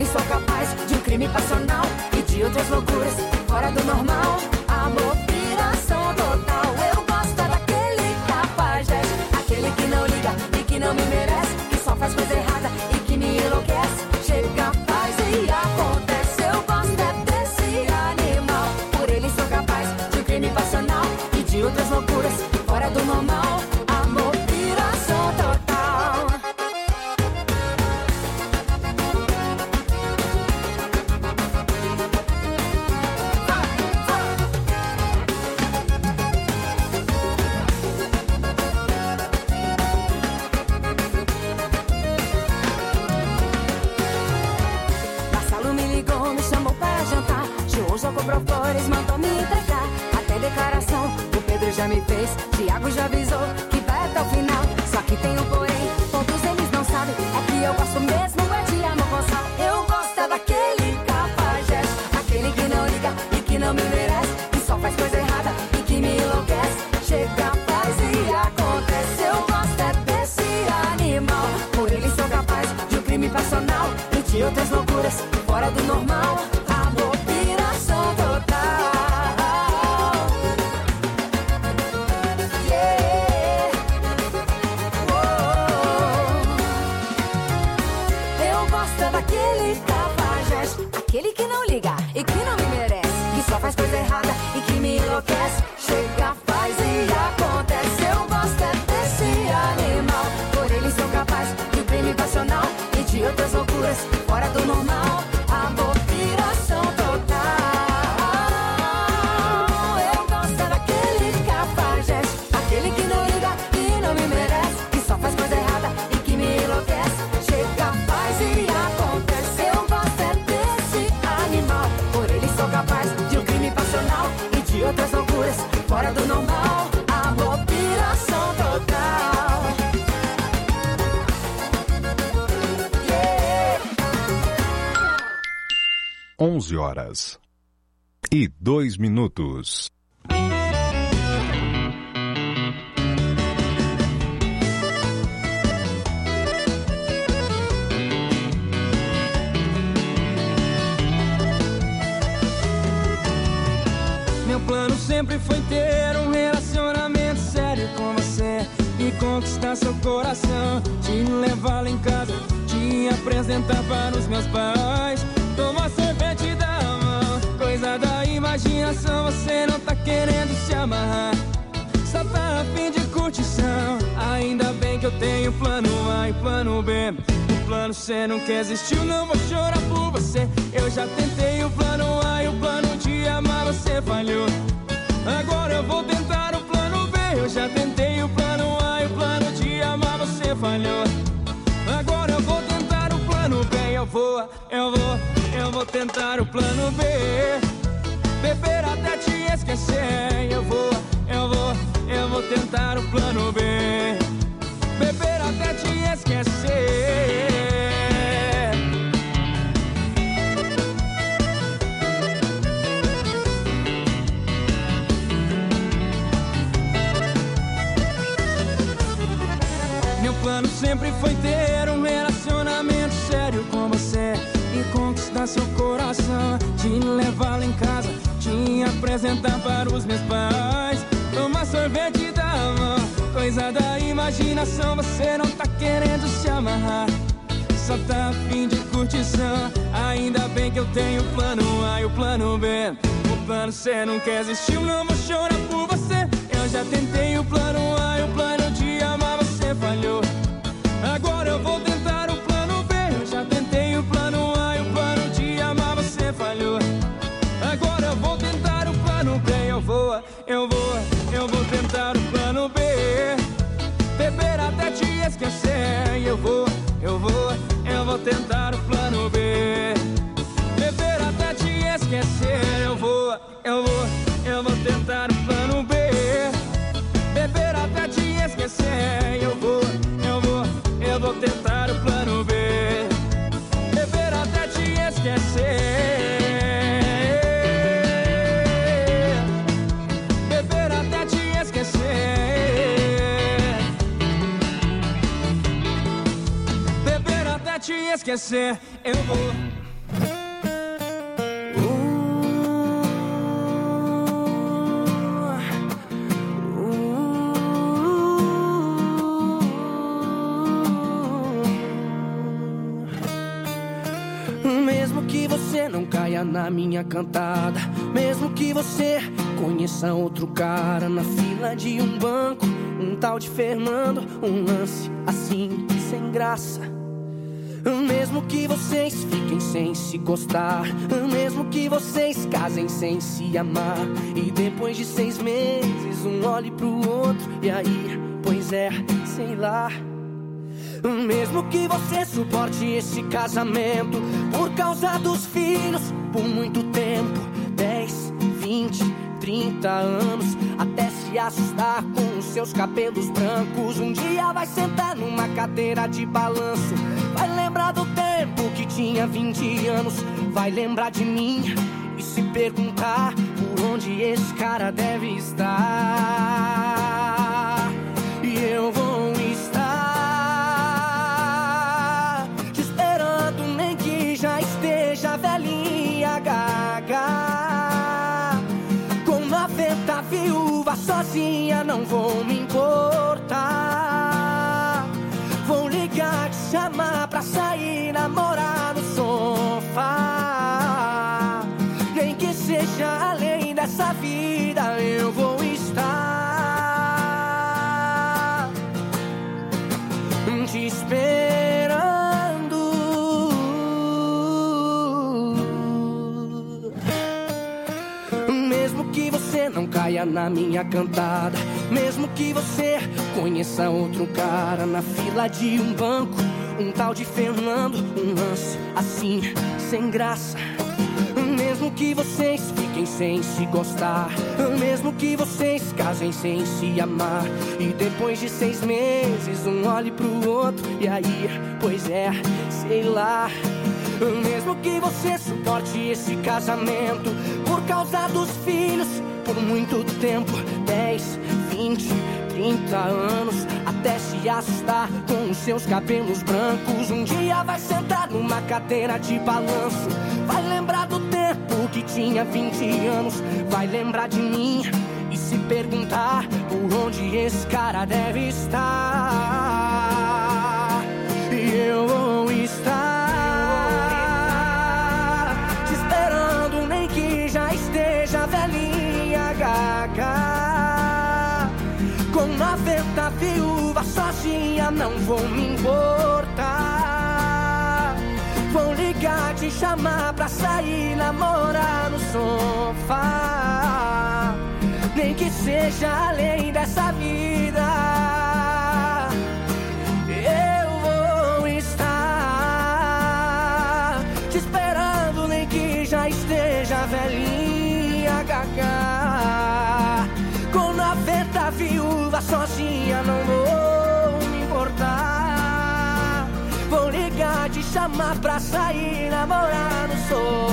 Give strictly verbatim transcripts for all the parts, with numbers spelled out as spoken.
sou capaz de um crime passional e de outras loucuras fora do normal. Amor, piração total. Eu gosto daquele cafajeste, aquele que não liga e que não me merece, que só faz coisa errada e que me enlouquece. Chega, faz e acontece. Eu gosto é desse animal. Por ele sou capaz de um crime passional e de outras loucuras fora do normal. Amor, piração total. Cobrou flores, mandou me entregar até declaração, o Pedro já me fez, Tiago já avisou que vai até o final. Só que tem um porém, todos eles não sabem, é que eu gosto mesmo é de amor com sal. Eu gosto é daquele cafajeste, aquele que não liga e que não me merece, que só faz coisa errada e que me enlouquece. Chega, faz e acontece. Eu gosto é desse animal. Por ele sou capaz de um crime passional e de outras loucuras fora do normal. Amor, piração total. Yeah. Oh. Eu gosto daquele cafajeste, aquele que não liga e que não me merece, que só faz coisa errada e que me enlouquece. Chega, faz e acontece. Eu gosto é desse animal. Por ele sou capaz de um crime passional e de outras loucuras fora do normal. Amor, piração total. Eu gosto daquele cafajeste, aquele que não liga e não me merece, que só faz coisa errada e que me enlouquece. Chega, faz e acontece. Eu gosto é desse animal. Por ele sou capaz de um crime passional e de outras loucuras fora do normal. Amor, piração total. onze horas e dois minutos. Meu plano sempre foi ter um relacionamento sério com você e conquistar seu coração, te levar lá em casa, te apresentar para os meus pais, tomar sorvete da mão, coisa da imaginação. Você não tá querendo se amarrar, só tá a fim de curtição. Ainda bem que eu tenho plano A e plano B. O plano C nunca existiu, não vou chorar por você. Eu já tentei o plano A e o plano de amar, você falhou. Agora eu vou tentar o plano B. Eu já tentei o plano A e o plano de amar, você falhou. Agora eu vou tentar o plano B. Eu vou, eu vou, eu vou tentar o plano B. Beber até te esquecer. Eu vou, eu vou, eu vou tentar o plano B. Beber até te esquecer. Meu plano sempre foi ter um relacionamento sério com você e conquistar seu coração, te levar lá em casa, te apresentar para os meus pais, tomar sorvete da mão, coisa da imaginação. Você não tá querendo se amarrar, só tá a fim de curtição. Ainda bem que eu tenho o plano A e o plano B. O plano C nunca existiu, não vou chorar por você. Eu já tentei o plano A e o plano de amar, você falhou. Agora eu vou tentar o plano B. Eu já tentei o plano A e o plano de amar, você falhou. Agora eu vou tentar o plano B. Eu vou, eu vou, eu vou tentar o plano B. Beber até te esquecer. Eu vou, eu vou, eu vou tentar o plano B. Beber até te esquecer. Eu vou, eu vou, eu vou tentar o plano B. Beber até te esquecer. Eu vou, eu vou, eu vou tentar o plano B. Beber até te esquecer. Beber até te esquecer. Beber até te esquecer. Eu vou, Mesmo que você não caia na minha cantada, mesmo que você conheça outro cara na fila de um banco, um tal de Fernando, um lance assim sem graça. Mesmo que vocês fiquem sem se gostar, mesmo que vocês casem sem se amar, e depois de seis meses um olhe pro outro e aí, pois é, sei lá. Mesmo que você suporte esse casamento por causa dos filhos por muito tempo, dez, vinte, trinta anos, até se assustar com os seus cabelos brancos. Um dia vai sentar numa cadeira de balanço, vai lembrar do tempo que tinha vinte anos, vai lembrar de mim e se perguntar por onde esse cara deve estar. E eu vou estar te esperando, nem que já esteja velhinha gaga, com noventa viúva sozinha, não vou me importar. Vou ligar, te chamar pra sair, namorar no sofá, nem que seja além dessa vida, eu vou estar te esperando. Mesmo que você não caia na minha cantada, mesmo que você conheça outro cara na fila de um banco, um tal de Fernando, um lance assim sem graça. Mesmo que vocês fiquem sem se gostar, mesmo que vocês casem sem se amar, e depois de seis meses um olhe pro outro e aí, pois é, sei lá. Mesmo que você suporte esse casamento por causa dos filhos por muito tempo, dez, vinte, trinta anos, até se assustar com os seus cabelos brancos. Um dia vai sentar numa cadeira de balanço, vai lembrar do tempo que tinha vinte anos, vai lembrar de mim e se perguntar por onde esse cara deve estar. E eu vou estar te esperando, nem que já esteja velhinha gaga, com noventa viúvas sozinha, não vou me importar. Vou ligar, te chamar pra sair, namorar no sofá, nem que seja além dessa vida, eu vou estar te esperando, nem que já esteja velhinha gaga, com noventa viúvas sozinha, não vou me importar. Vou ligar, te chamar pra sair, namorar no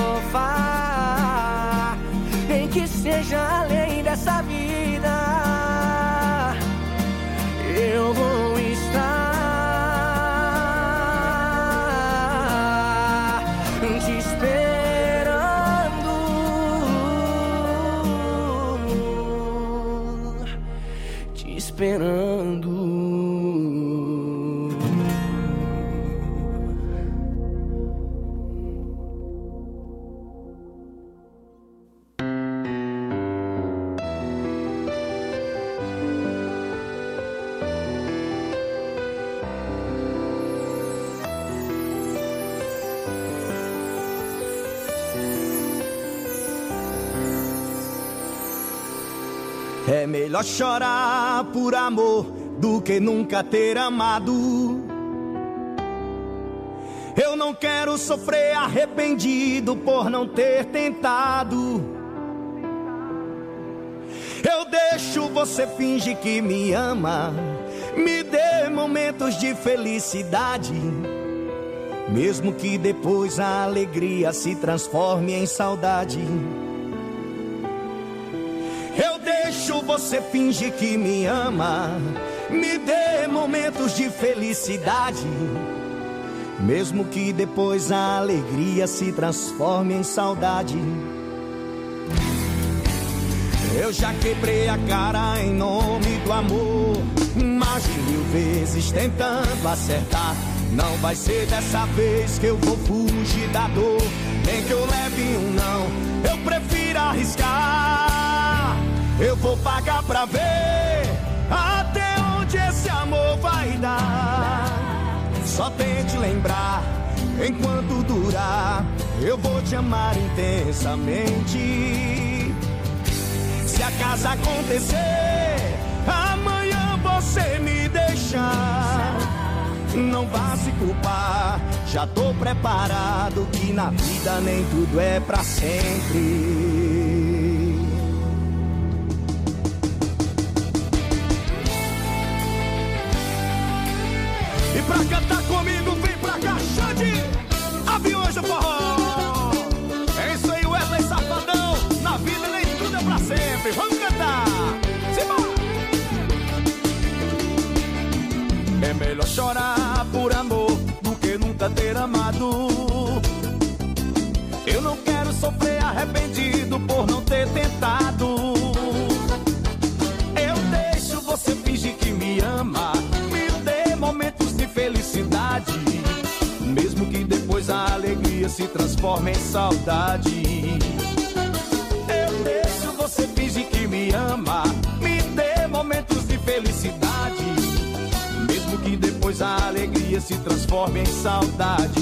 sofá, nem que seja além dessa vida, eu vou estar te esperando, te esperando. É melhor chorar por amor do que nunca ter amado. Eu não quero sofrer arrependido por não ter tentado. Eu deixo você fingir que me ama, me dê momentos de felicidade, mesmo que depois a alegria se transforme em saudade. Eu deixo você fingir que me ama, me dê momentos de felicidade, mesmo que depois a alegria se transforme em saudade. Eu já quebrei a cara em nome do amor, mais de mil vezes tentando acertar. Não vai ser dessa vez que eu vou fugir da dor, nem que eu leve um não, eu prefiro arriscar. Eu vou pagar pra ver até onde esse amor vai dar. Só tente lembrar, enquanto durar, eu vou te amar intensamente. Se acaso acontecer, amanhã você me deixar, não vá se culpar, já tô preparado, que na vida nem tudo é pra sempre. E pra cantar comigo, vem pra cá, Xande, Aviões do Forró. É isso aí, Wesley Safadão, na vida nem tudo é pra sempre. Vamos cantar, simbora! É melhor chorar por amor do que nunca ter amado. Eu não quero sofrer arrependido por não ter tentado. Eu deixo você fingir que me ama, me dê momentos de felicidade, mesmo que depois a alegria se transforme em saudade. Eu deixo você fingir que me ama, me dê momentos de felicidade, mesmo que depois a alegria se transforme em saudade.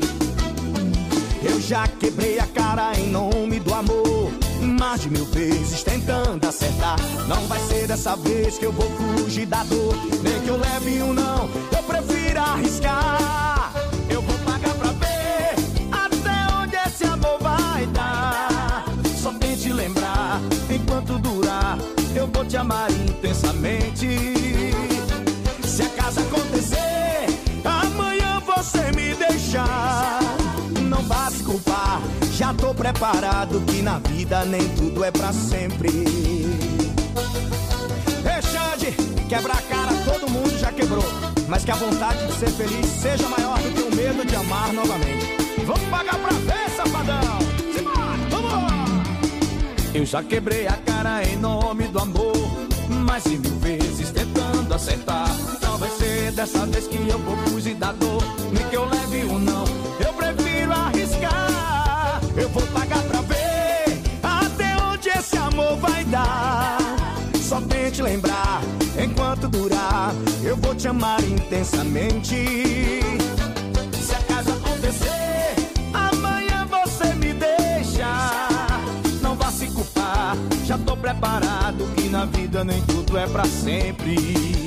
Eu já quebrei a cara em nome do amor, mais de mil vezes tentando acertar. Não vai ser dessa vez que eu vou fugir da dor, nem que eu leve um não, eu prefiro arriscar. Eu vou pagar pra ver até onde esse amor vai dar. Só tente lembrar, enquanto durar, eu vou te amar intensamente. Se acaso acontecer, amanhã você me deixar, não vá se culpar, já tô preparado, que na vida nem tudo é pra sempre. Ei, Xande, quebrar a cara todo mundo já quebrou, mas que a vontade de ser feliz seja maior do que o medo de amar novamente. Vamos pagar pra ver, safadão. Simbora, vamos! Eu já quebrei a cara em nome do amor, mais de mil vezes tentando acertar. Não vai ser dessa vez que eu vou fugir da dor, nem que eu leve um não, eu prefiro arriscar. Eu vou pagar pra ver até onde esse amor vai dar. Só tente lembrar, enquanto durar, eu vou te amar intensamente. Se acaso acontecer, amanhã você me deixa, não vá se culpar, já tô preparado, que na vida nem tudo é pra sempre.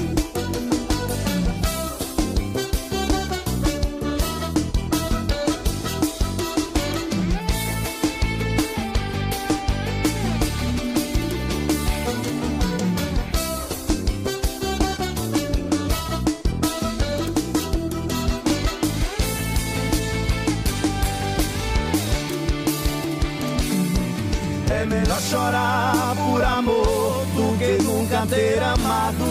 É melhor chorar por amor do que nunca ter amado.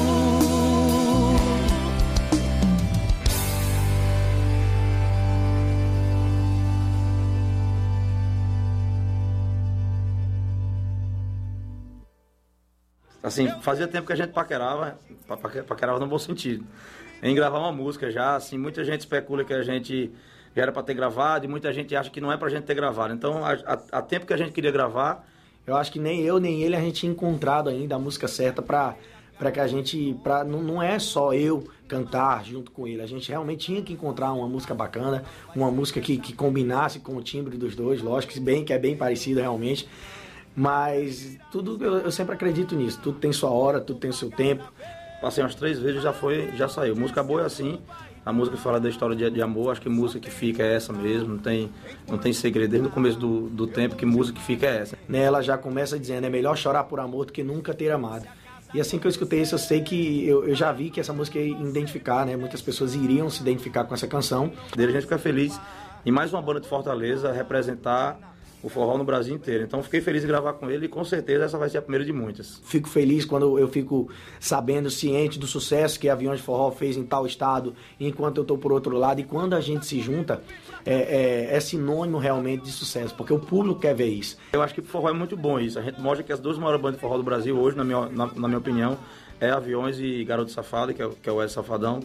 Assim, fazia tempo que a gente paquerava, paquerava no bom sentido, em gravar uma música já, assim, muita gente especula que a gente já era para ter gravado e muita gente acha que não é pra gente ter gravado. Então, há tempo que a gente queria gravar, eu acho que nem eu, nem ele, a gente tinha encontrado ainda a música certa pra, pra que a gente... Pra, não, não é só eu cantar junto com ele, a gente realmente tinha que encontrar uma música bacana, uma música que, que combinasse com o timbre dos dois, lógico, que, bem, que é bem parecido realmente, mas tudo, eu, eu sempre acredito nisso, tudo tem sua hora, tudo tem o seu tempo. Passei umas três vezes, já foi, já saiu. Música boa é assim, a música que fala da história de, de amor, acho que música que fica é essa mesmo, não tem, não tem segredo, desde o começo do, do tempo que música que fica é essa. Ela já começa dizendo, é melhor chorar por amor do que nunca ter amado. E assim que eu escutei isso, eu sei que, eu, eu já vi que essa música ia identificar, né? Muitas pessoas iriam se identificar com essa canção. Dele a gente fica feliz em mais uma banda de Fortaleza representar o forró no Brasil inteiro. Então fiquei feliz de gravar com ele e com certeza essa vai ser a primeira de muitas. Fico feliz quando eu fico sabendo, ciente do sucesso que Aviões de Forró fez em tal estado, enquanto eu estou por outro lado. E quando a gente se junta, é, é, é sinônimo realmente de sucesso, porque o público quer ver isso. Eu acho que o forró é muito bom isso. A gente mostra que as duas maiores bandas de forró do Brasil hoje, na minha, na, na minha opinião, é Aviões e Garoto Safado, que é, que é o Wesley Safadão.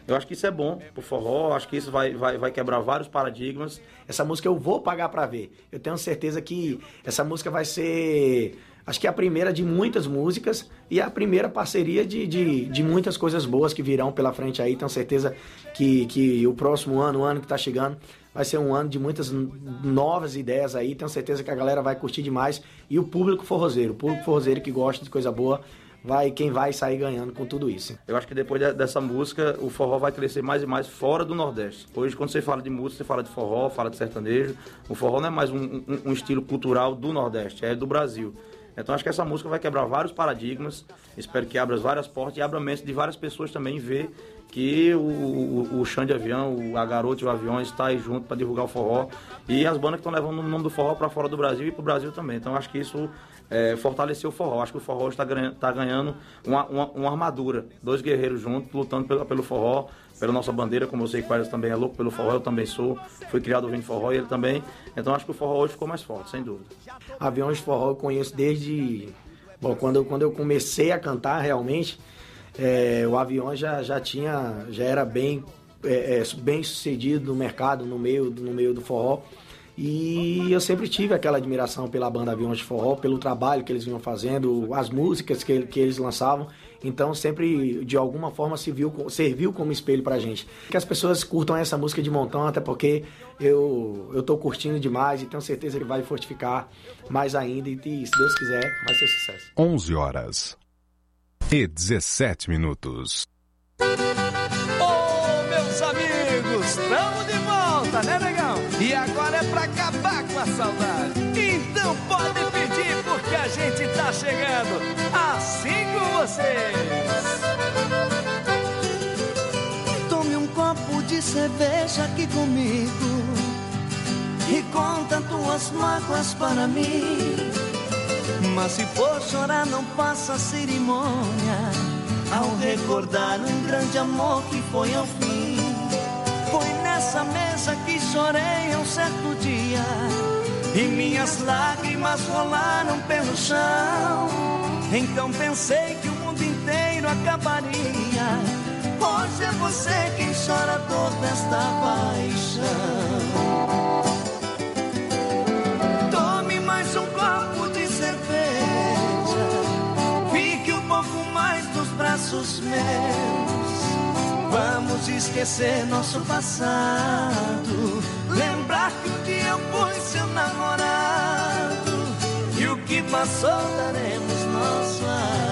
Eu acho que isso é bom pro forró, acho que isso vai, vai, vai quebrar vários paradigmas. Essa música eu vou pagar pra ver. Eu tenho certeza que essa música vai ser, acho que é a primeira de muitas músicas e a primeira parceria de, de, de muitas coisas boas que virão pela frente aí. Tenho certeza que, que o próximo ano, o ano que tá chegando, vai ser um ano de muitas novas ideias aí. Tenho certeza que a galera vai curtir demais. E o público forrozeiro, o público forrozeiro que gosta de coisa boa, vai, quem vai sair ganhando com tudo isso. Eu acho que depois de, dessa música, o forró vai crescer mais e mais fora do Nordeste. Hoje, quando você fala de música, você fala de forró, fala de sertanejo. O forró não é mais um, um, um estilo cultural do Nordeste, é do Brasil. Então acho que essa música vai quebrar vários paradigmas, espero que abra várias portas e abra a mente de várias pessoas também ver que o, o, o Chão de Avião, a Garota e o Avião está aí junto para divulgar o forró e as bandas que estão levando o nome do forró para fora do Brasil e para o Brasil também. Então acho que isso é, fortaleceu o forró. Acho que o forró está ganhando, tá ganhando uma, uma, uma armadura, dois guerreiros juntos lutando pelo, pelo forró, pela nossa bandeira, como eu sei que o Pérez também é louco pelo forró, eu também sou, fui criado ouvindo forró e ele também, então acho que o forró hoje ficou mais forte, sem dúvida. Aviões de forró eu conheço desde, bom, quando eu, quando eu comecei a cantar realmente, é, o Aviões já, já tinha, já era bem, é, é, bem sucedido no mercado, no meio, no meio do forró, e eu sempre tive aquela admiração pela banda Aviões de Forró, pelo trabalho que eles vinham fazendo, as músicas que, que eles lançavam. Então sempre, de alguma forma, serviu, serviu como espelho pra gente. Que as pessoas curtam essa música de montão, até porque eu, eu tô curtindo demais e tenho certeza que vai fortificar mais ainda. E, se Deus quiser, vai ser sucesso. onze horas e dezessete minutos. Ô, meus amigos, estamos de volta, né, negão? E agora é pra acabar com a saudade. Então pode pedir, porque a gente tá chegando assim com vocês. Tome um copo de cerveja aqui comigo e conta tuas mágoas para mim. Mas se for chorar não faça cerimônia ao recordar um grande amor que foi ao fim. Foi nessa mesa que chorei um certo dia e minhas lágrimas rolaram pelo chão. Então pensei que o mundo inteiro acabaria. Hoje é você quem chora a dor desta paixão. Tome mais um copo de cerveja, fique um pouco mais nos braços meus. Vamos esquecer nosso passado, lembrar que um dia eu fui seu namorado. E o que passou daremos nosso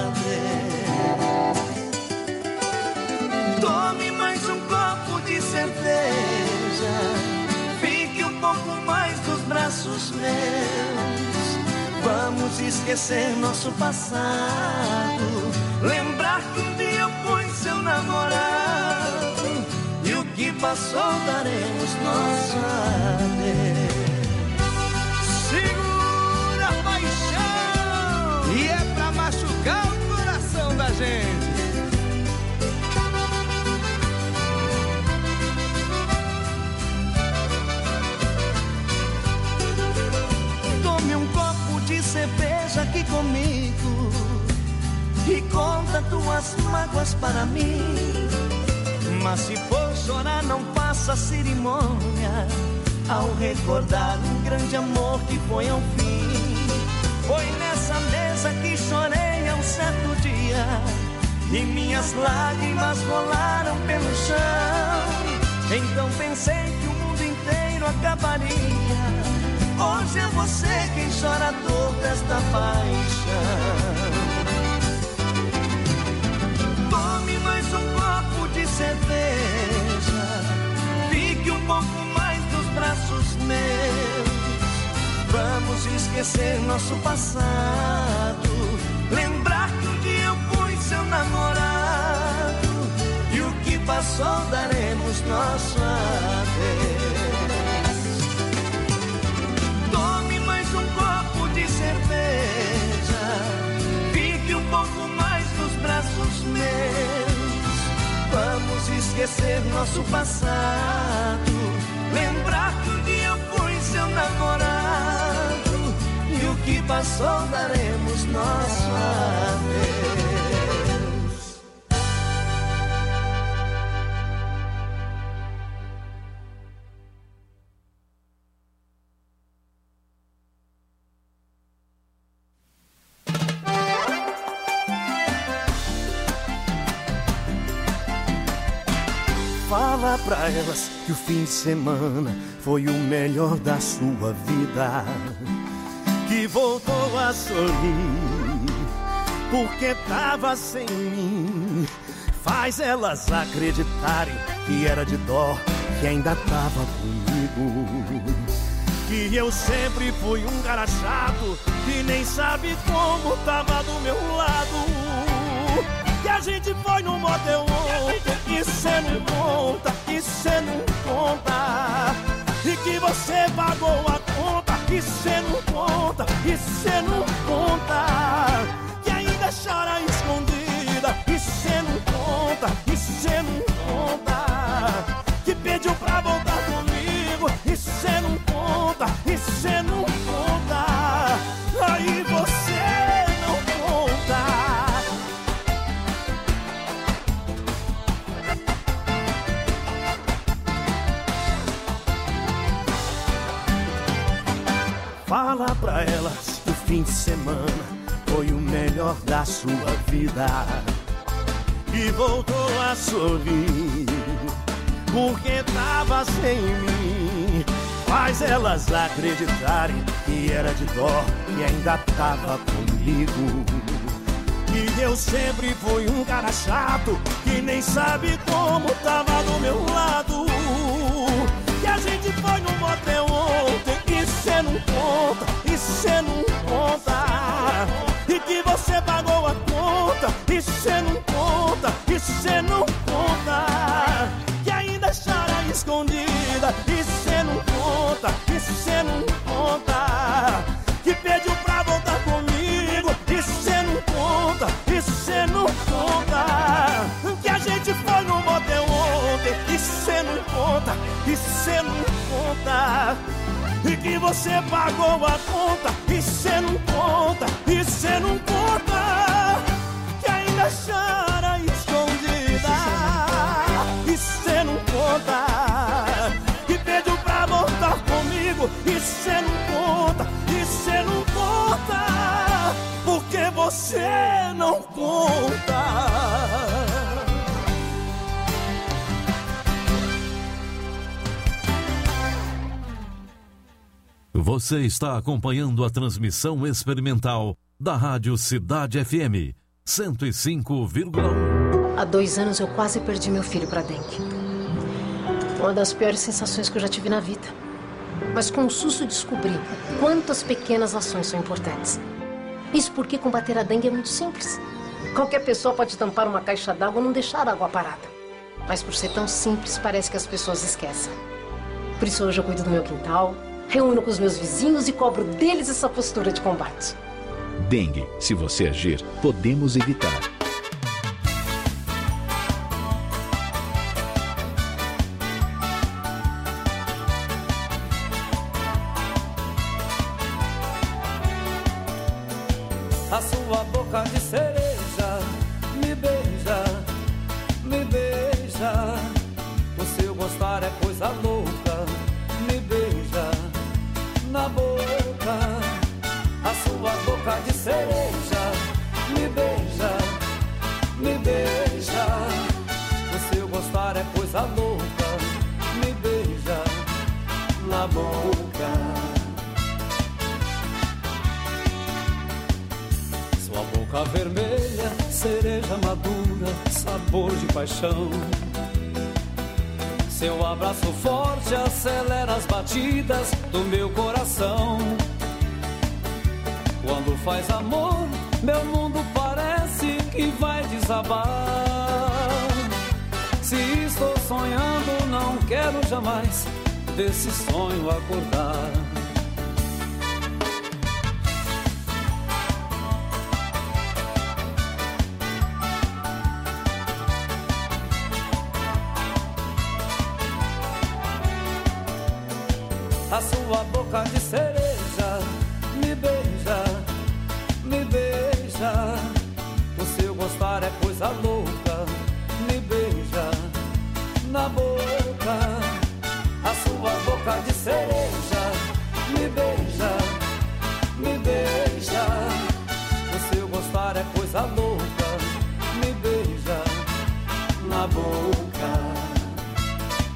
adeus. Tome mais um copo de cerveja, fique um pouco mais nos braços meus. Vamos esquecer nosso passado, lembrar que um dia eu fui seu namorado. E o que passou daremos nosso adeus. Segura a paixão! E é pra machucar o coração da gente. Tome um copo de cerveja aqui comigo e conta tuas mágoas para mim. Mas se for chorar não faça cerimônia ao recordar um grande amor que foi ao fim. Foi nessa mesa que chorei um certo dia e minhas lágrimas rolaram pelo chão. Então pensei que o mundo inteiro acabaria. Hoje é você quem chora a dor desta paixão. Tome mais um copo de cerveja, fique um pouco mais nos braços meus. Vamos esquecer nosso passado, lembrar que um dia eu fui seu namorado. E o que passou daremos nosso adeus. Tome mais um copo de cerveja, fique um pouco mais nos braços meus. Vamos esquecer nosso passado, lembrar que um dia eu fui seu namorado. E o que passou daremos nosso adeus. Fala pra elas que o fim de semana foi o melhor da sua vida, que voltou a sorrir porque tava sem mim. Faz elas acreditarem que era de dó, que ainda tava comigo, que eu sempre fui um cara chato, que nem sabe como tava do meu lado, que a gente foi no motel ontem e cê não conta, e cê não conta, e que você pagou a conta e cê não conta, e cê não conta, que ainda chora escondida e cê não conta, e cê não conta, que pediu pra voltar comigo e cê não conta, e cê não conta, aí você não conta. Fala pra elas que o fim de semana foi o melhor da sua vida, e voltou a sorrir porque tava sem mim. Faz elas acreditarem que era de dó, que ainda tava comigo, que eu sempre fui um cara chato, que nem sabe como tava do meu lado, que a gente foi no motel ontem e cê não conta, e cê não conta, e que você pagou a conta e cê não conta, e cê não conta, que ainda chora escondida e cê não conta, e cê não conta, que pediu pra voltar comigo e cê não conta, e cê não conta, que a gente foi no motel ontem e cê não conta, e cê não conta, e que você pagou a conta e cê não conta, e cê não conta, que ainda chora escondida e cê não conta, que pediu pra voltar comigo e cê não conta, e cê não conta, porque você não conta. Você está acompanhando a transmissão experimental da Rádio Cidade F M cento e cinco vírgula um. Há dois anos eu quase perdi meu filho para dengue. Uma das piores sensações que eu já tive na vida. Mas com o susto descobri quantas pequenas ações são importantes. Isso porque combater a dengue é muito simples. Qualquer pessoa pode tampar uma caixa d'água ou não deixar a água parada. Mas por ser tão simples, parece que as pessoas esquecem. Por isso hoje eu cuido do meu quintal, reúno com os meus vizinhos e cobro deles essa postura de combate. Dengue, se você agir, podemos evitar. A sua boca de cereja me beija, me beija. O seu gostar é coisa louca, me beija na boca. A sua boca de cereja me beija, me beija. O seu gostar é coisa louca, me beija na boca. Sua boca vermelha, cereja madura, sabor de paixão. Seu abraço forte acelera as batidas do meu coração. Quando faz amor, meu mundo parece que vai desabar. Se estou sonhando, não quero jamais desse sonho acordar. A sua boca de cereja me beija, me beija. O seu gostar é coisa louca, me beija na boca. A sua boca de cereja me beija, me beija. O seu gostar é coisa louca, me beija na boca.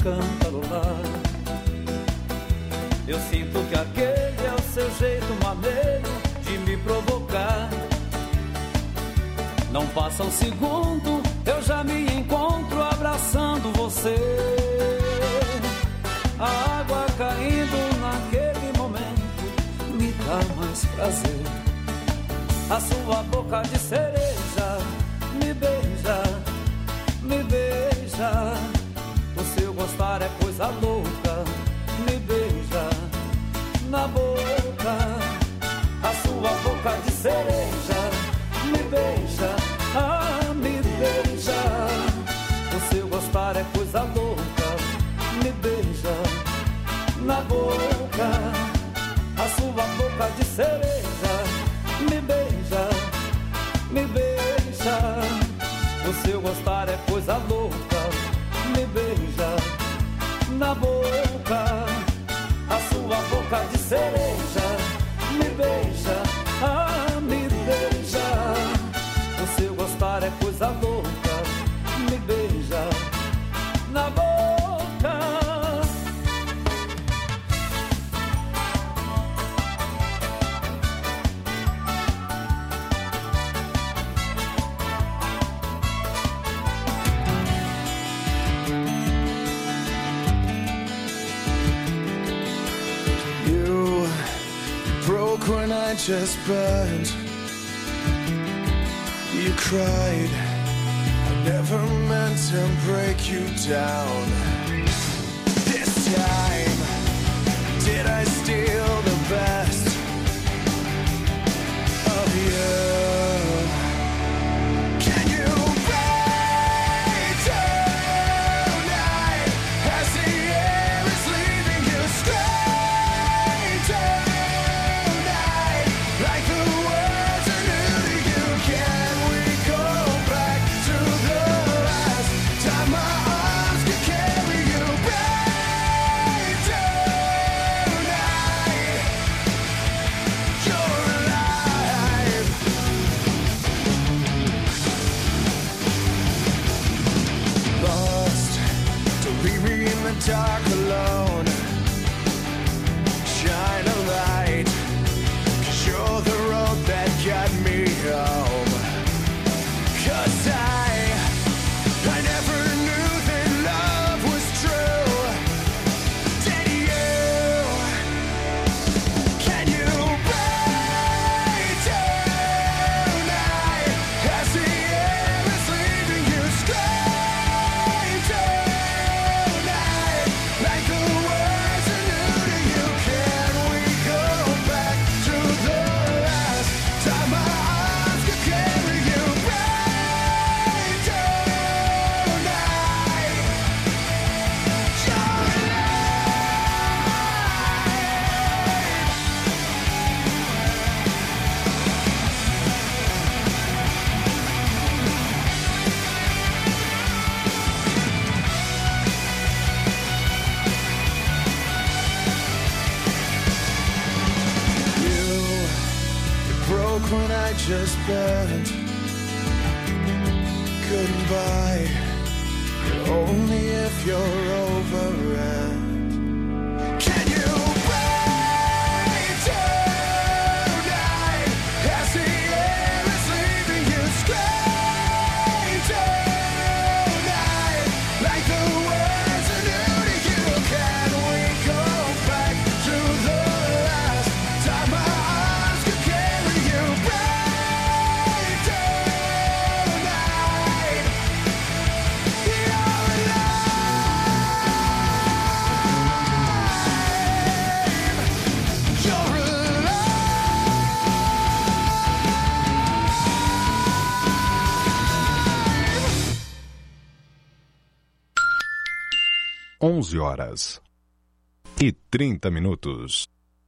cantarolar. Eu sinto que aquele é o seu jeito maneiro de me provocar. Não passa um segundo, eu já me encontro abraçando você. A água caindo naquele momento me dá mais prazer. A sua boca de cereja me beija, me beija. O seu gostar é coisa louca, me beija na boca. A sua boca de cereja me beija, ah, me beija. O seu gostar é coisa louca, me beija na boca. A sua boca de cereja me beija, me beija. O seu gostar é coisa louca, me beija na boca. A sua boca de cereja me beija, ah, me beija. O seu gostar é coisa louca, me beija na boca. You broke when I just burned. You cried, I never meant to break you down. This time, did I steal the best of you? Can you wait tonight as the air is leaving you straight tonight, like the words are new to you? Can we go back to the last time my arms could carry you right tonight? You're alive. Lost, don't leave me in the dark alone. Shine a light, 'cause you're the road that got me home. 'Cause I, I never knew that love was true. Did you? Can you wait tonight as the air is leaving you straight tonight, like the words are new to you? Can we go back to the last time my arms could carry you right tonight? You're You, you broke when I just burned. Goodbye, but only if you're over it. Can you wait tonight as the air is leaving you straight tonight, like the words are new to you? Can we go back to the last time my arms could carry you right tonight? You're alive. You're alive. onze horas e trinta minutos.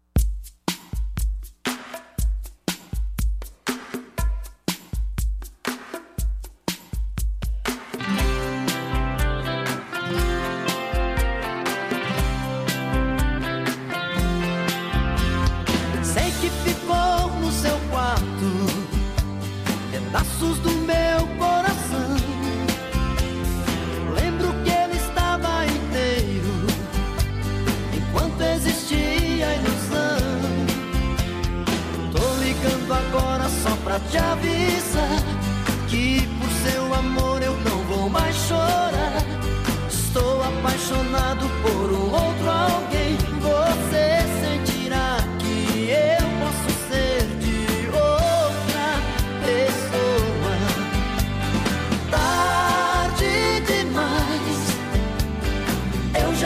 Sei que ficou no seu quarto pedaços do meu coração. Lembro que ele estava inteiro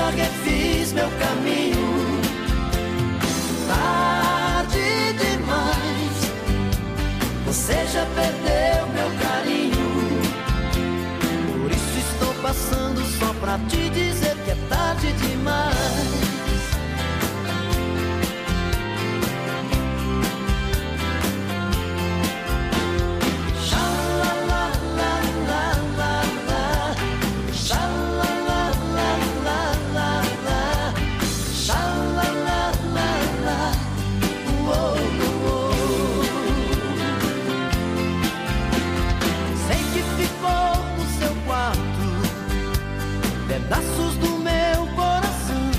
já refiz meu caminho. Tarde demais, você já perdeu meu carinho. Por isso estou passando só pra te dizer que é tarde demais. Pedaços do meu coração.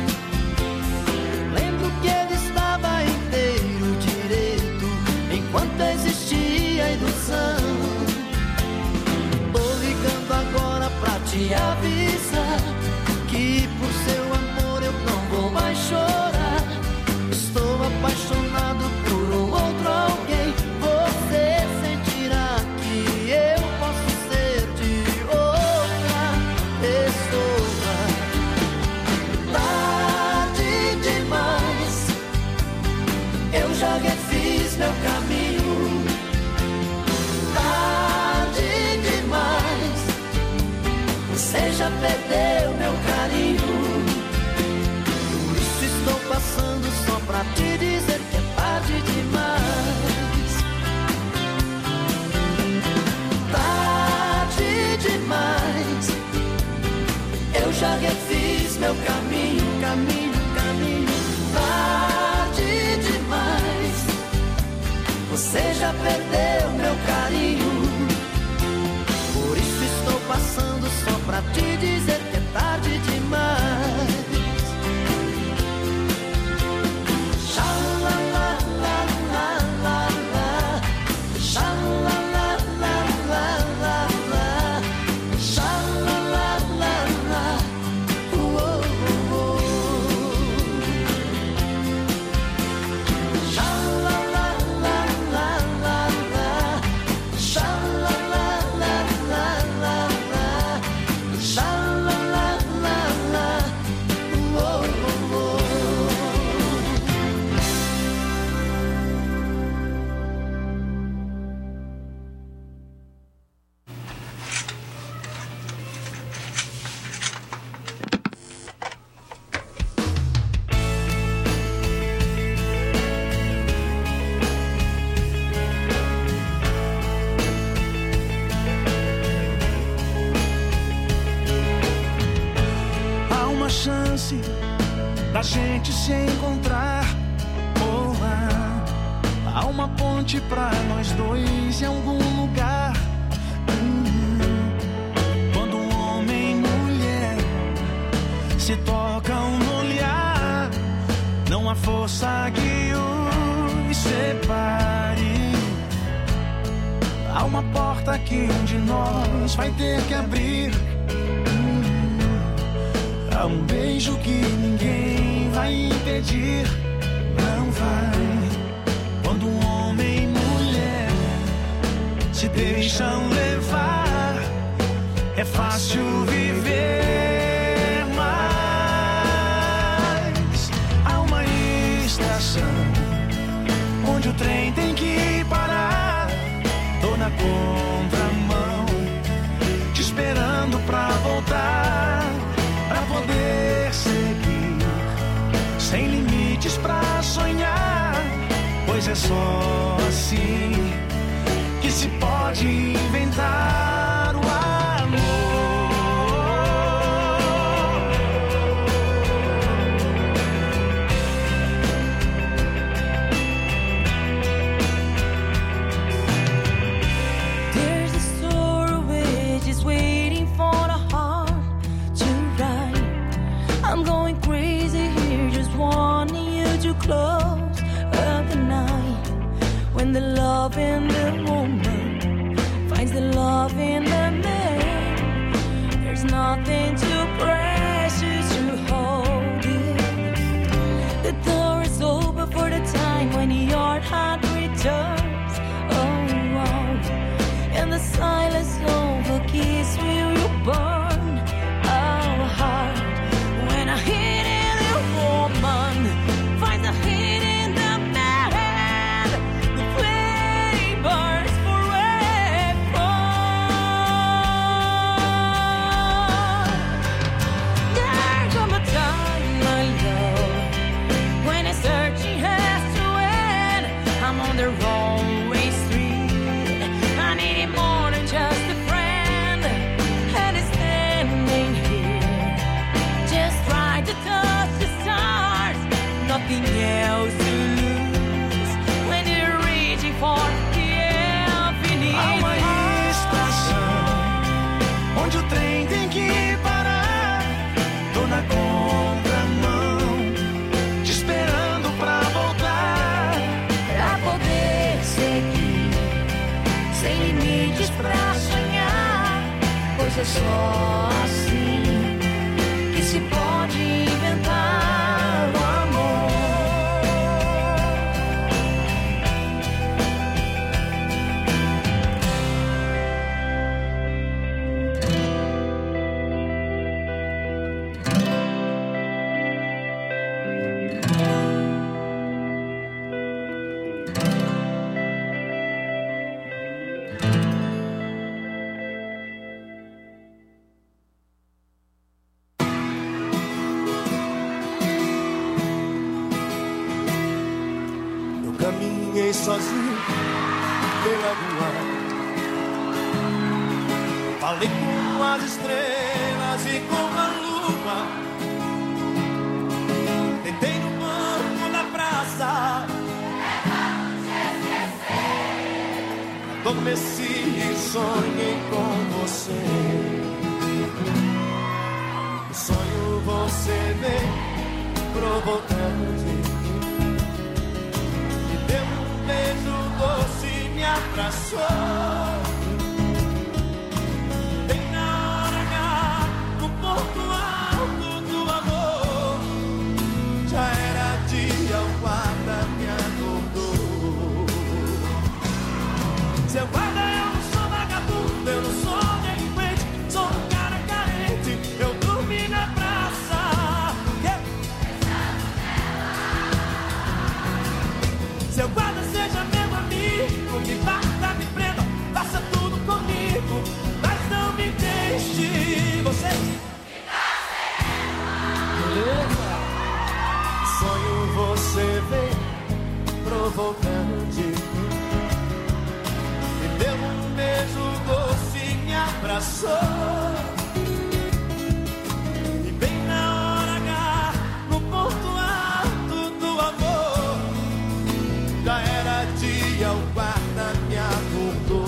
Lembro que ele estava inteiro direito enquanto existia ilusão. Tô ligando agora pra te avisar que por seu amor eu não vou mais chorar. Estou apaixonado por um outro alguém. Você sentirá que eu posso ser de outra pessoa. Tarde demais, eu já refiz meu caminho. Tarde demais, você já perdeu meu carinho. Por isso estou passando só pra te dizer que é tarde demais. Tarde demais, eu já refiz meu caminho, caminho, caminho. Tarde demais, você já perdeu meu carinho. Por isso estou passando só pra te dizer que é tarde demais. Da gente se encontrar. Oh, ah, há uma ponte pra nós dois em algum lugar. Hum, quando um homem e mulher se tocam no olhar, não há força que os separe. Há uma porta que um de nós vai ter que abrir. Há um beijo que ninguém vai impedir. Não vai. Quando um homem e mulher se deixam levar, é fácil viver. Mas há uma estação onde o trem tem que parar. Tô na contramão, te esperando pra voltar, pra poder seguir, sem limites pra sonhar. Pois é só assim que se pode inventar o amor. There's a story just waiting for the heart to write. I'm going crazy here, just wanting you to close up the night. When the love in the woman finds the love in the man, there's nothing too precious to hold it. The door is open for the time when your heart returns. Oh, wow. And the silence of a kiss will you burn our heart. When é só assim que se pode inventar o amor. Caminhei sozinho pela rua, falei com as estrelas e com a lua, deitei no banco da praça, adormeci e sonhei com você. No sonho você veio provocante, beijo doce me abraçou. Bem na hora H, no ponto alto do amor, já era dia, o guarda me acordou. Seu guarda, eu não sou vagabundo, eu não sou delinquente, sou um cara carente, eu dormi na praça. Yeah. Seu guarda, seja meu amigo, me bata, me prenda, faça tudo comigo, mas não me deixe você ficar sem. Sonho você vem provocante, me deu um beijo doce, me abraçou. E bem na hora H, no ponto alto do amor, já era dia, o guarda me acordou.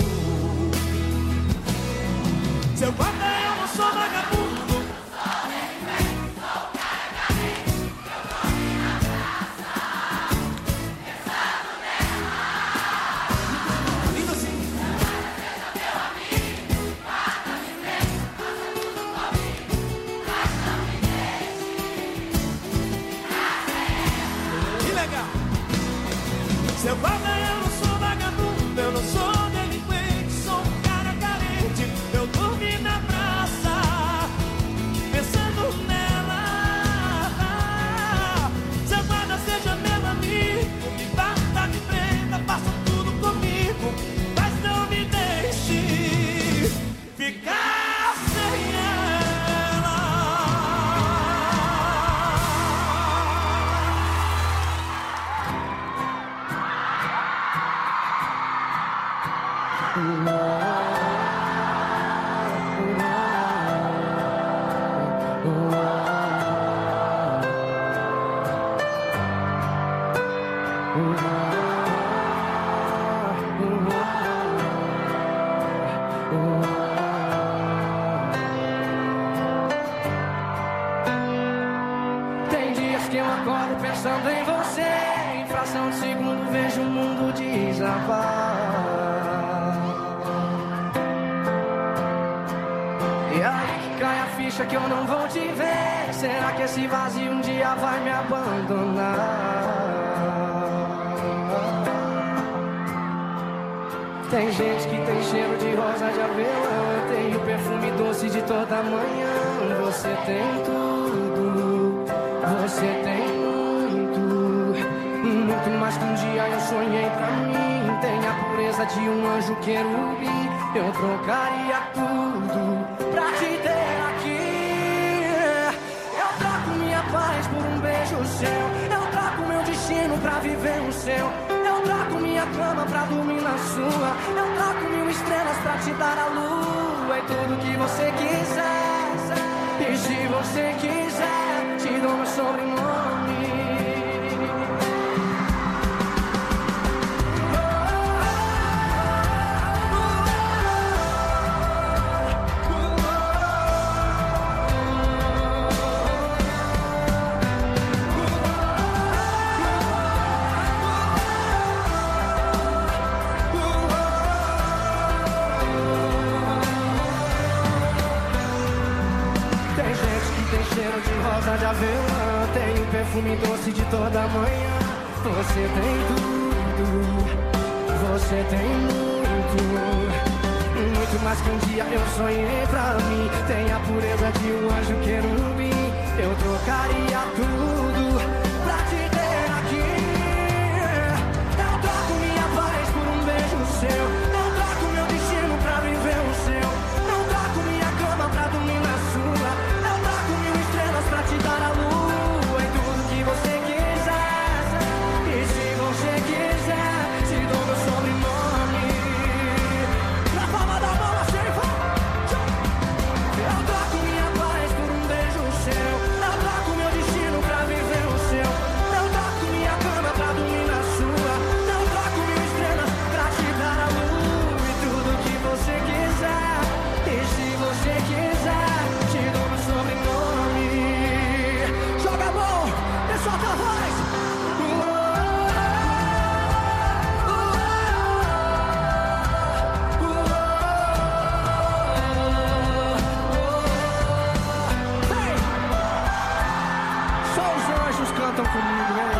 Seu guarda, eu não sou vagabundo, sou delinquente, sou cara carente, eu dormi na praça, pensando nela. Lindo assim. Seja meu amigo, guarda de frente, faça tudo comigo, mas não me deixe. Que legal. Seu guarda, eu não sou vagabundo, eu não sou delinquente, sou um cara carente, eu dormi na praça, pensando nela. Seu guarda, seja meu amigo, me bata, me prenda, faça tudo comigo, mas não me deixe ficar sem ela. Tem dias que eu acordo pensando em você, em fração de segundo vejo o mundo desabar. E aí que cai a ficha que eu não vou te ver. Será que esse vazio um dia vai me abandonar? Tem gente que tem cheiro de rosa de avelã, eu tenho perfume doce de toda manhã. Você tem tudo, você tem muito, muito mais que um dia eu sonhei pra mim. Tem a pureza de um anjo querubim, eu trocaria tudo pra te ter aqui. Eu troco minha paz por um beijo seu, eu troco meu destino pra viver o seu. Eu troco minha cama pra dormir na sua, eu troco mil estrelas pra te dar a lua. E tudo que você quiser, e se você quiser, te dou meu sobrenome. tem cheiro de rosa de avelã, tem o perfume doce de toda manhã. Você tem tudo, você tem muito, muito mais que um dia eu sonhei pra mim. Tem a pureza de um anjo querubim. Eu trocaria tudo pra te ter aqui. Eu troco minha paz por um beijo seu. Eu troco meu destino pra viver o seu. Eu troco minha cama pra dormir na sua. Eu troco mil estrelas pra te dar a lua. E tudo que você quiser. E se você quiser, te dou meu sobrenome. Na palma da mão, assim, vai. Eu troco minha paz por um beijo seu. Eu troco meu destino pra viver o seu. Eu troco minha cama pra dormir na sua. Eu troco mil estrelas pra te dar a lua. E tudo que você quiser. E se você quiser, te dou meu sobrenome. Joga a mão e solta a voz. Hey! Só os anjos cantam comigo, hein?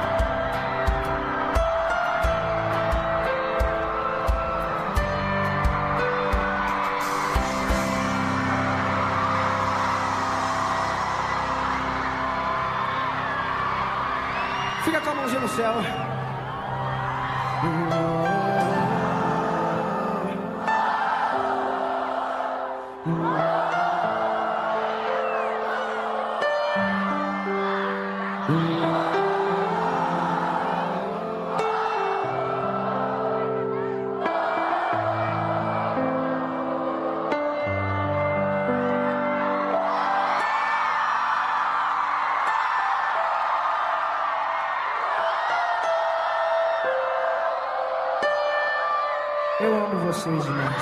Fica com a mãozinha no céu. Eu amo vocês demais.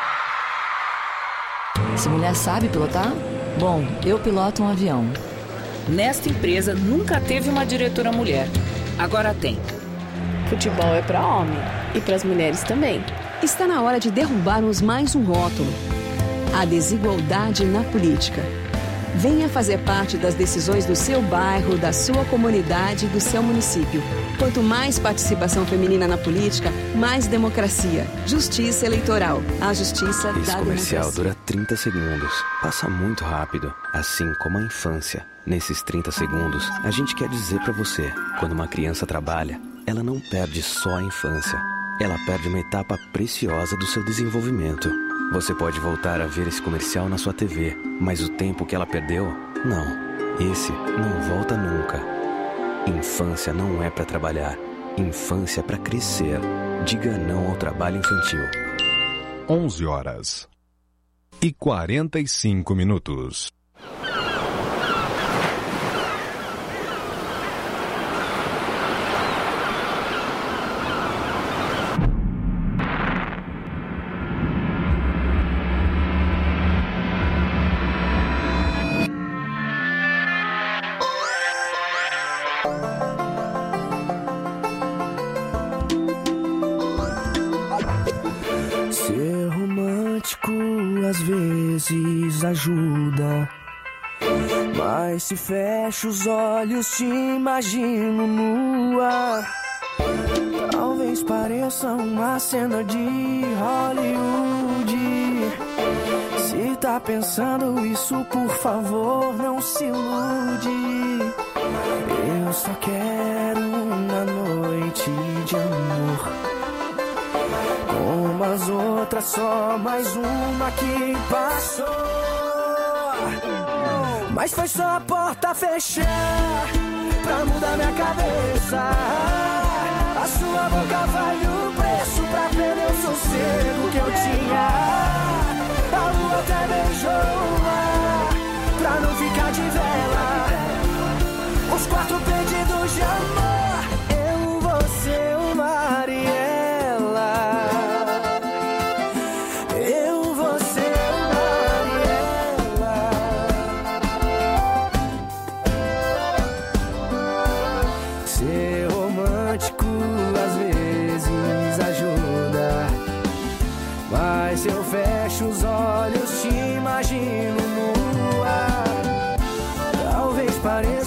Essa mulher sabe pilotar? Bom, eu piloto um avião. Nesta empresa nunca teve uma diretora mulher. Agora tem. Futebol é para homem e para as mulheres também. Está na hora de derrubarmos mais um rótulo: a desigualdade na política. Venha fazer parte das decisões do seu bairro, da sua comunidade, do seu município. Quanto mais participação feminina na política, mais democracia. Justiça eleitoral. A justiça Esse da comercial democracia. dura trinta segundos. Passa muito rápido, assim como a infância. Nesses trinta segundos, a gente quer dizer pra você: quando uma criança trabalha, ela não perde só a infância. Ela perde uma etapa preciosa do seu desenvolvimento. Você pode voltar a ver esse comercial na sua T V, mas o tempo que ela perdeu, não. Esse não volta nunca. Infância não é pra trabalhar. Infância é pra crescer. Diga não ao trabalho infantil. onze horas e quarenta e cinco minutos. Ser romântico às vezes ajuda, mas se fecho os olhos te imagino nua. Talvez pareça uma cena de Hollywood. Se tá pensando isso, por favor, não se ilude. Eu só quero uma noite de amor, como as outras, só mais uma que passou. Mas foi só a porta fechar pra mudar minha cabeça. A sua boca vale o preço pra perder o sossego que eu tinha. A lua até beijou o mar pra não ficar de vela. Os quatro pedidos de amor, eu, você, o mar e ela. Eu, você, o mar e ela. Ser romântico às vezes ajuda, mas se eu fecho os olhos te imagino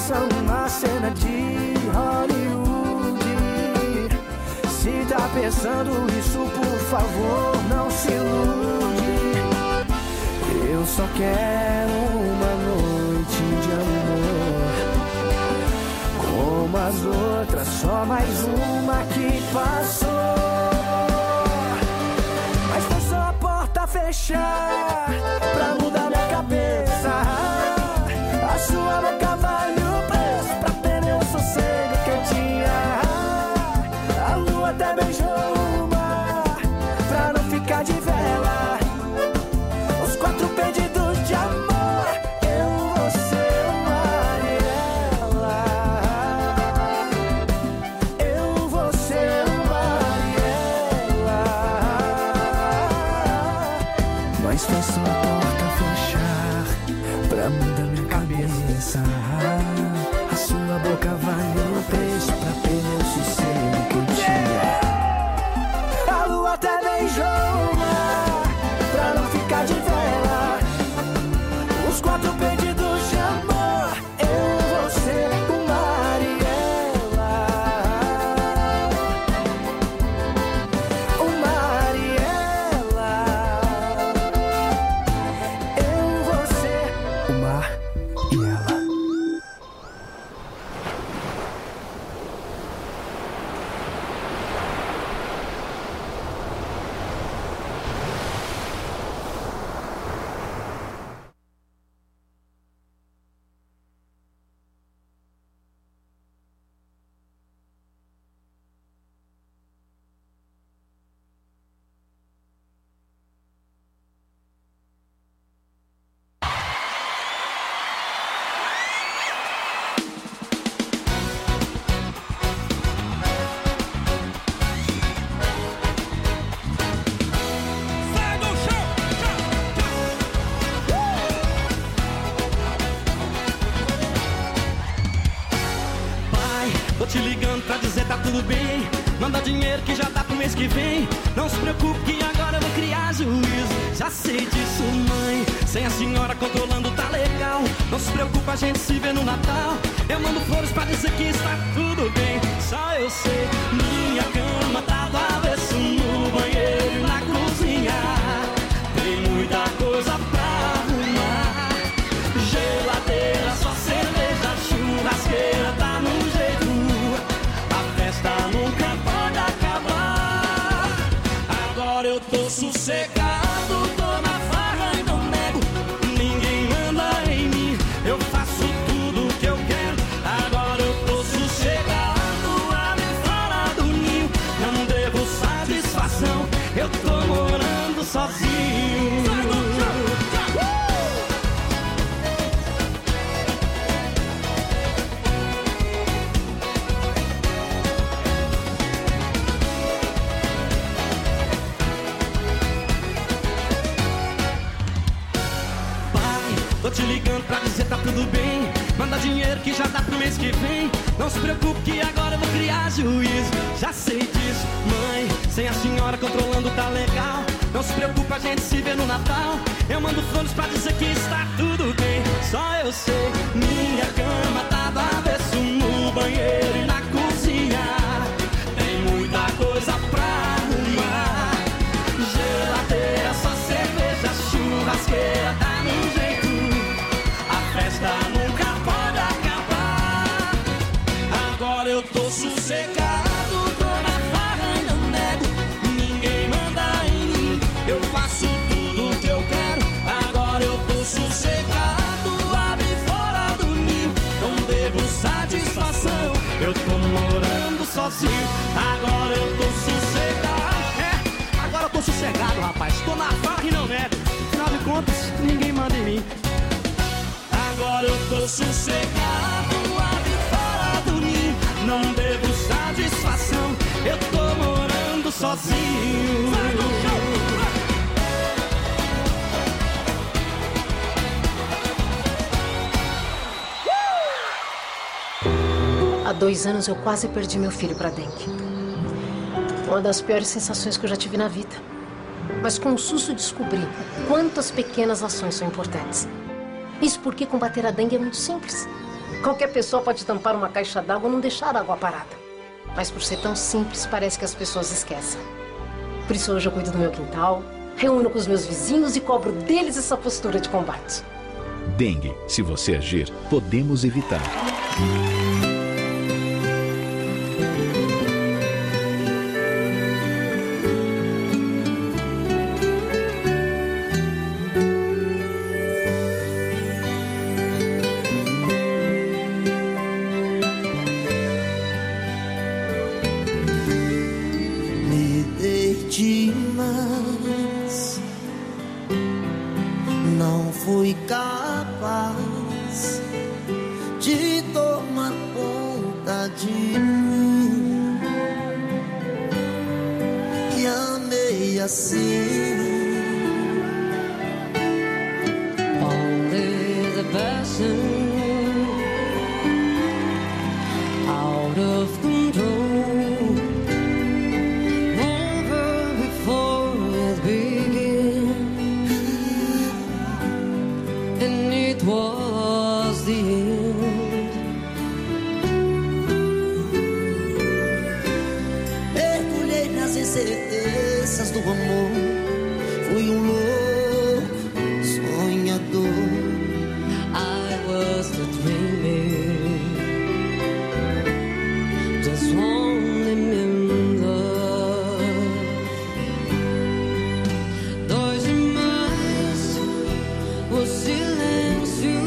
Faça uma cena de Hollywood. Se tá pensando isso, por favor, não se ilude. Eu só quero uma noite de amor, como as outras, só mais uma que passou. Mas foi só a porta fechar pra mudar minha cabeça. A sua boca vale o preço pra perder o sossego que eu tinha. A lua até beijou o mar pra não ficar de vela. Os quatro pedidos de amor, eu, você, Mariela. Eu, você, Mariela. Mas foi só a porta fechar pra mudar minha cabeça. A sua boca vale o preço pra perder o sossego que eu tinha. A lua até beijou o mar pra não ficar de vela. Os quatro pedidos de amor, eu, você, o Mariela. O Mariela. Eu, você, o mar e ela. Tô te ligando pra dizer tá tudo bem. Manda dinheiro que já dá pro mês que vem. Não se preocupe que agora eu vou criar juízo. Já sei disso, mãe. Sem a senhora controlando tá legal. Não se preocupe, a gente se vê no Natal. Eu mando flores pra dizer que está tudo bem. Só eu sei, minha cama tá do avesso, no banheiro e na cozinha. Tem muita coisa pra arrumar. Geladeira, só cerveja, churrasqueira tá no jeito. A festa nunca pode acabar. Agora eu tô sossegado, tô na farra e não nego. Ninguém manda em mim, eu faço tudo que eu quero. Agora eu tô sossegado, ali fora do ninho. Não devo satisfação, eu tô morando sozinho. Tô te ligando pra dizer tá tudo bem. Manda dinheiro que já dá pro mês que vem. Não se preocupe que agora eu vou criar juízo. Já sei disso, mãe. Sem a senhora controlando tá legal. Não se preocupe, a gente se vê no Natal. Eu mando flores pra dizer que está tudo bem. Só eu sei, minha cama tá do avesso, no banheiro e na cozinha. Tem muita coisa pra arrumar. Geladeira, só cerveja, churrasqueira tá no jeito. A festa nunca pode acabar. Agora eu tô sossegado, tô na farra e não nego. Ninguém manda em mim, eu faço tudo que eu quero. Agora eu tô sossegado, ali fora do ninho. Não devo satisfação, eu tô morando sozinho. Agora eu tô sossegado. É, agora eu tô sossegado, rapaz. Tô na farra e não nego. Afinal de contas, ninguém manda em mim. Agora eu tô sossegado, ali fora do ninho. Não devo satisfação, eu tô morando sozinho. Há dois anos eu quase perdi meu filho pra dengue. Uma das piores sensações que eu já tive na vida. Mas com o susto descobri quantas pequenas ações são importantes. Isso porque combater a dengue é muito simples. Qualquer pessoa pode tampar uma caixa d'água ou não deixar a água parada. Mas por ser tão simples, parece que as pessoas esquecem. Por isso hoje eu cuido do meu quintal, reúno com os meus vizinhos e cobro deles essa postura de combate. Dengue. Se você agir, podemos evitar. Me dei demais, não fui capaz de tomar conta de mim e amei assim. Only the passion out of control, over before it began, and it was the end. Mergulhei nas incertezas do amor, fui um louco sonhador. I was the dreamer, just wanting in love. Dói demais o silêncio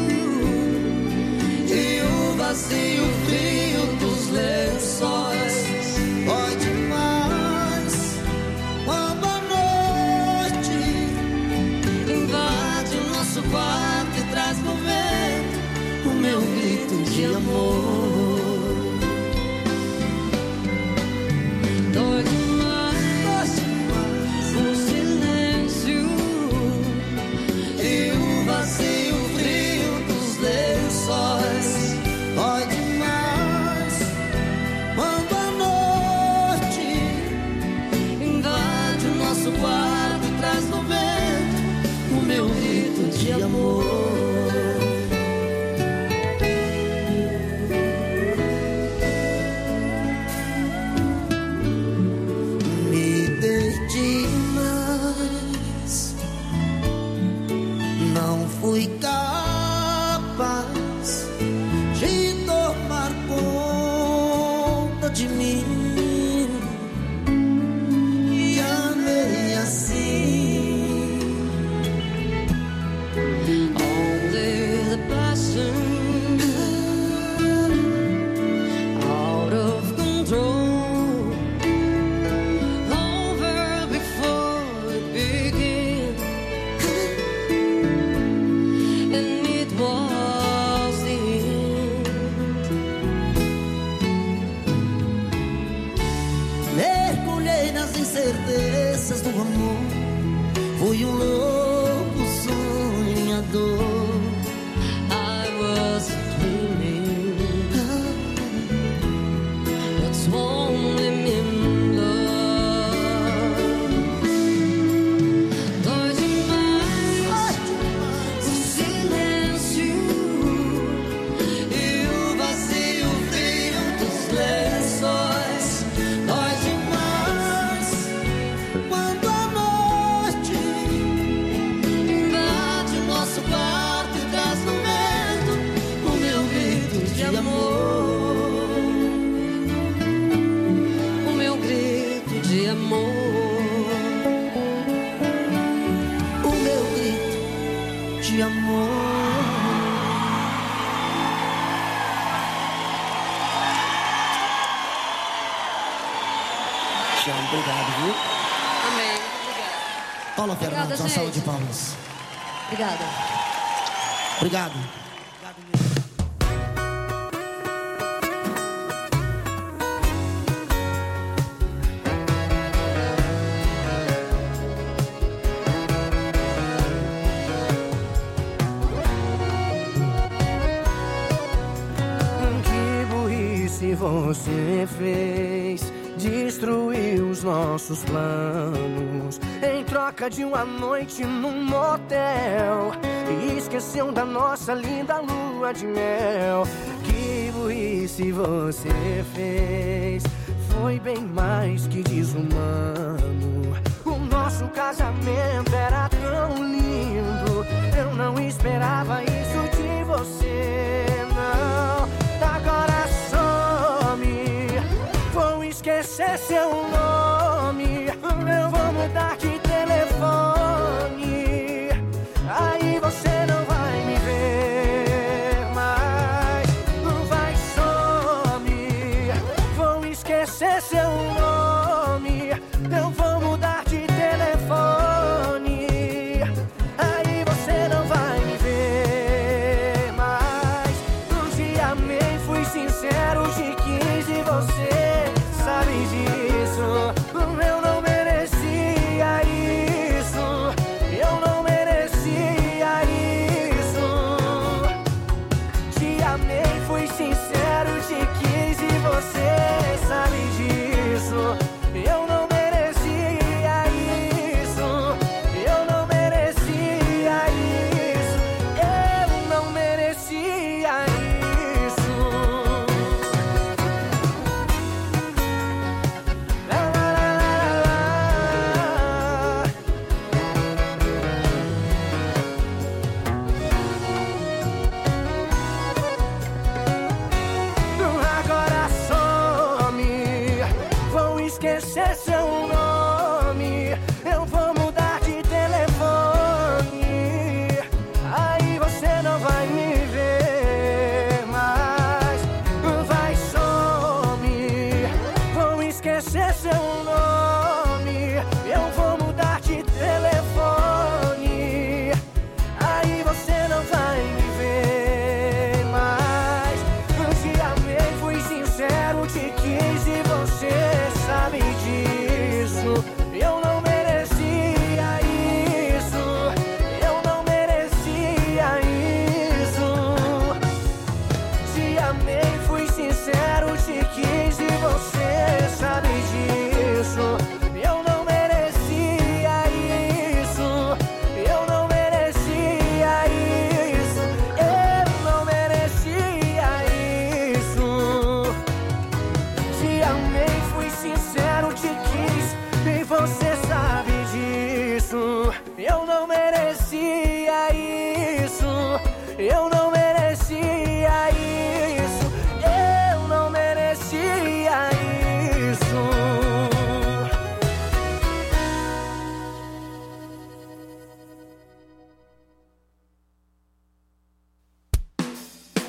e o vazio frio dos lençóis. Dói demais quando a noite invade o nosso quarto e traz no vento o meu grito de amor. Dói demais o silêncio e o vazio frio dos lençóis. Dói demais quando a noite invade o nosso quarto e traz no vento o meu grito de amor. me dei demais, não fui capaz de tomar conta de mim e amei assim. Only the passion out of control, over before it began, and it was the end. Mergulhei nas incertezas do amor, fui um louco sonhador. I was dreaming, that's only in love. Dói demais o silêncio e o vazio frio dos lençóis. Dói demais quando a noite invade o nosso quarto e traz no vento o meu grito de amor. O meu grito de amor. o meu grito de amor. Tchau, obrigado, viu? Amém. Paula Obrigada, Fernandes, uma gente. salva de palmas. Obrigada. Obrigado. Que burrice você fez, destruiu os nossos planos em troca de uma noite num motel. E esqueceu da nossa linda lua de mel. Que burrice você fez, foi bem mais que desumano. O nosso casamento era tão lindo, eu não esperava isso de você, não. Agora some, vou esquecer seu nome.